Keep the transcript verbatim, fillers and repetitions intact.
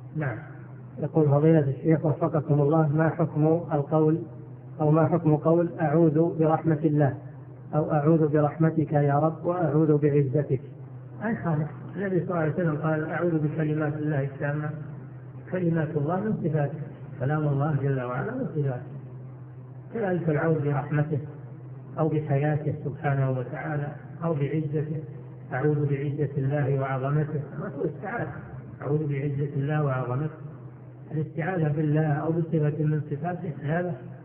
نعم. يقول فضيلة الشيخ وفقكم الله، ما حكم القول أو ما حكم قول أعوذ برحمة الله أو أعوذ برحمتك يا رب وأعوذ بعزتك؟ أي خالق. النبي صلى الله عليه وسلم قال أعوذ بكلمات الله التامة. كلمات الله من صفاته، كلام الله جل وعلا من صفاته، كذلك العوذ برحمته أو بحياته سبحانه وتعالى أو بعزته. أعوذ بعزة الله وعظمته، ما هو استعاذة. أعوذ بعزة الله وعظمته، الاستعاذة بالله أو بصفة من صفاته هذا